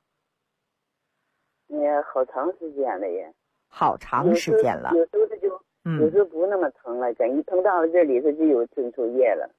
Speaker 12: 也好长时间了也。
Speaker 5: 好长时间了。
Speaker 12: 有时候它就，有时候不那么疼了，感一疼到这里头就有渗出液了。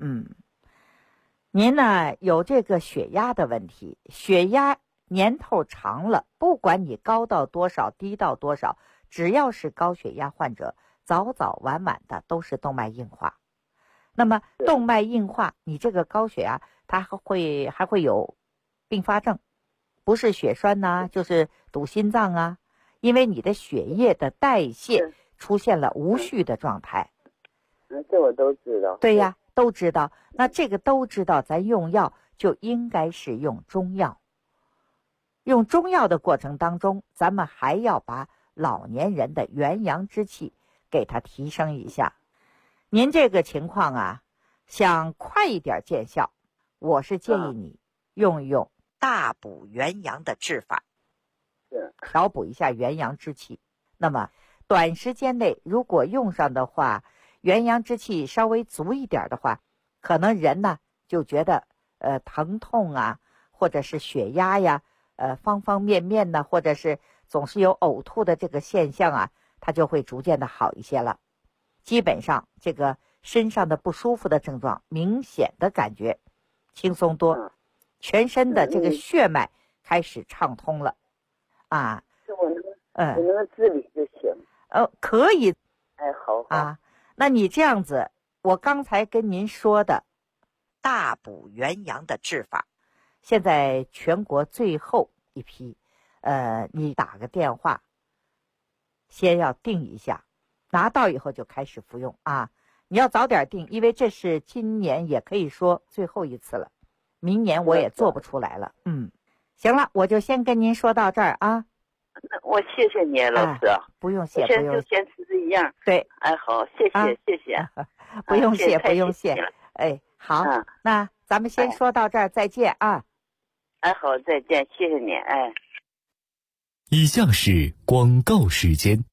Speaker 5: 您呢有这个血压的问题，血压年头长了，不管你高到多少，低到多少，只要是高血压患者，早早晚晚的都是动脉硬化。那么动脉硬化，你这个高血压它还会有并发症，不是血栓呐，就是堵心脏啊，因为你的血液的代谢出现了无序的状态。
Speaker 12: 这我都知道。
Speaker 5: 对呀，都知道。那这个都知道，咱用药就应该是用中药。用中药的过程当中，咱们还要把老年人的元阳之气给它提升一下。您这个情况啊，想快一点见效，我是建议你用大补元阳的治法，调补一下元阳之气。那么短时间内如果用上的话，元阳之气稍微足一点的话，可能人呢就觉得疼痛啊，或者是血压呀，方方面面呢，或者是总是有呕吐的这个现象啊，它就会逐渐的好一些了。基本上这个身上的不舒服的症状明显的感觉轻松多，全身的这个血脉开始畅通了啊。
Speaker 12: 我能自理就行。
Speaker 5: 可以。
Speaker 12: 好
Speaker 5: 啊。那你这样子，我刚才跟您说的大补元阳的治法，现在全国最后一批，你打个电话，先要定一下，拿到以后就开始服用啊。你要早点定，因为这是今年也可以说最后一次了，明年我也做不出来了。行了，我就先跟您说到这儿啊。
Speaker 12: 我谢谢你，老师。
Speaker 5: 不用谢，
Speaker 12: 不用谢。坚持这一样。
Speaker 5: 对。
Speaker 12: 好，谢谢，谢谢。
Speaker 5: 不用谢，不用谢。好，那咱们先说到这儿，再见啊。
Speaker 12: 好，再见，谢谢你。
Speaker 2: 以下是广告时间。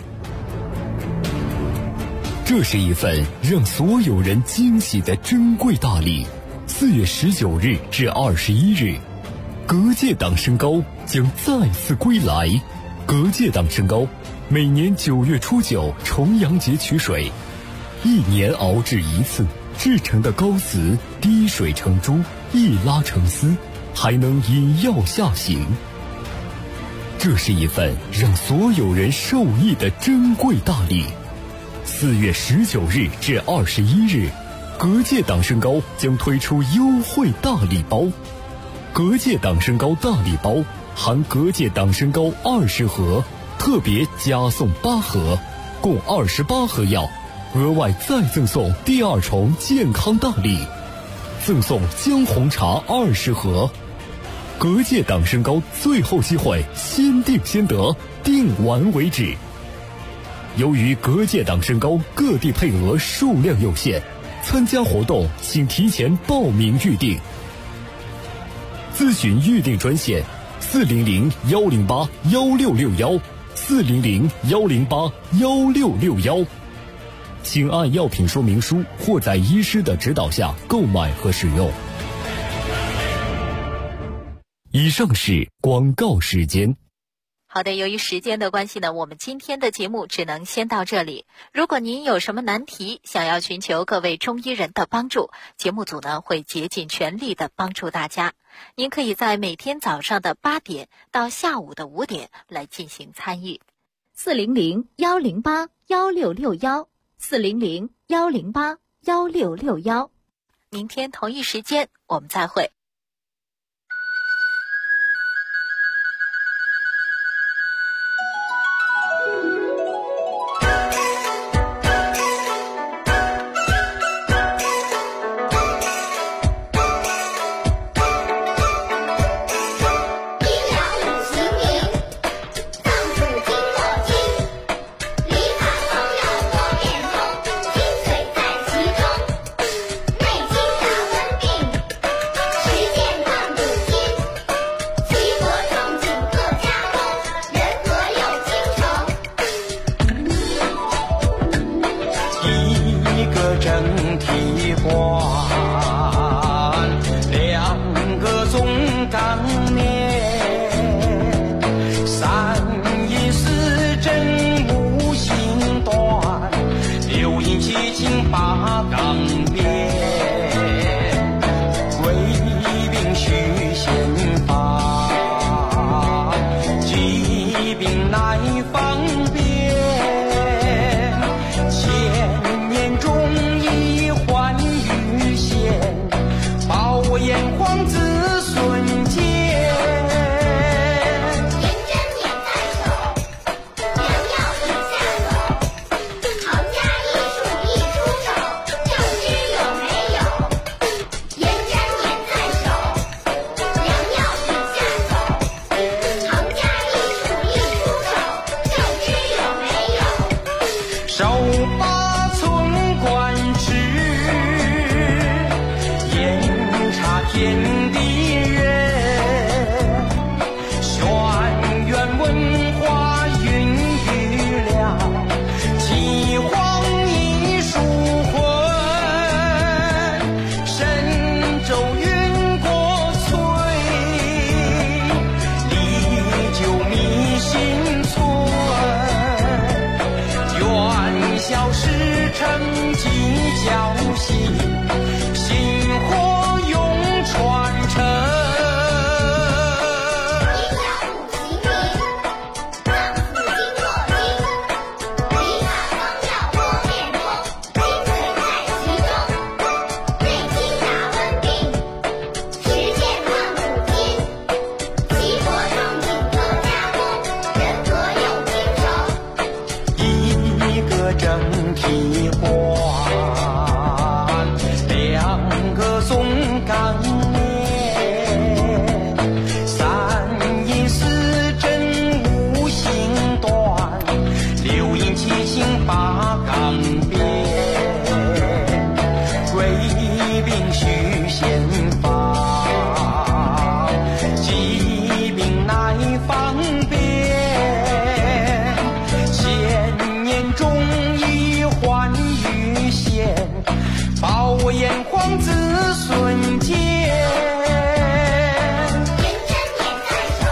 Speaker 2: 这是一份让所有人惊喜的珍贵大礼。4月19日至21日。隔界党参膏将再次归来。隔界党参膏每年9月初9重阳节取水，1年熬制一次，制成的膏子滴水成珠，一拉成丝，还能引药下行。这是一份让所有人受益的珍贵大礼。4月19日至21日，隔界党参膏将推出优惠大礼包。隔界党参膏大礼包含隔界党参膏20盒，特别加送8盒，共28盒药，额外再赠送第2重健康大礼，赠送姜红茶20盒。隔界党参膏最后机会，先定先得，订完为止。由于隔界党参膏各地配额数量有限， 参加活动请提前报名预定。咨询预订专线400-108-1661，400-108-1661，请按药品说明书或在医师的指导下购买和使用。以上是广告时间。
Speaker 3: 好的，由于时间的关系呢，我们今天的节目只能先到这里。如果您有什么难题，想要寻求各位中医人的帮助，节目组呢会竭尽全力的帮助大家。您可以在每天早上的8点到下午的5点来进行参与。
Speaker 6: 400-108-1661，400-108-1661。
Speaker 3: 明天同一时间我们再会。
Speaker 13: 整体活。